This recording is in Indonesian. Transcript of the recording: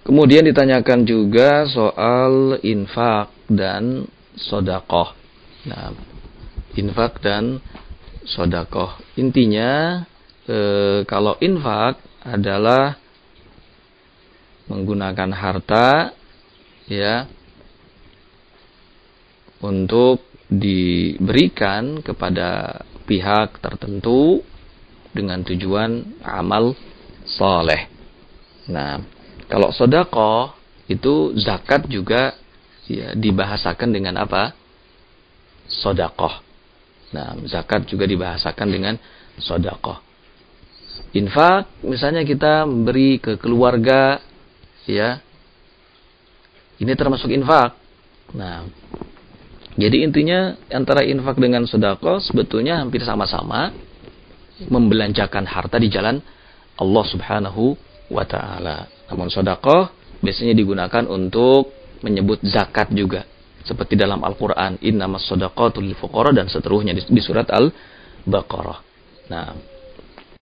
Kemudian ditanyakan juga soal infak dan sedekah. Nah, infak dan sedekah. Intinya kalau infak adalah menggunakan harta ya untuk diberikan kepada pihak tertentu dengan tujuan amal soleh. Nah, kalau sedekah itu zakat juga ya dibahasakan dengan apa? Sedekah. Nah, zakat juga dibahasakan dengan sedekah. Infak, misalnya kita beri ke keluarga, ya, ini termasuk infak. Nah, jadi intinya antara infak dengan sedekah sebetulnya hampir sama-sama, membelanjakan harta di jalan Allah Subhanahu wa taala. Namun sedekah biasanya digunakan untuk menyebut zakat juga. Seperti dalam Al-Qur'an, innamas shadaqatul lil fuqara dan seterusnya di surat Al-Baqarah. Nah,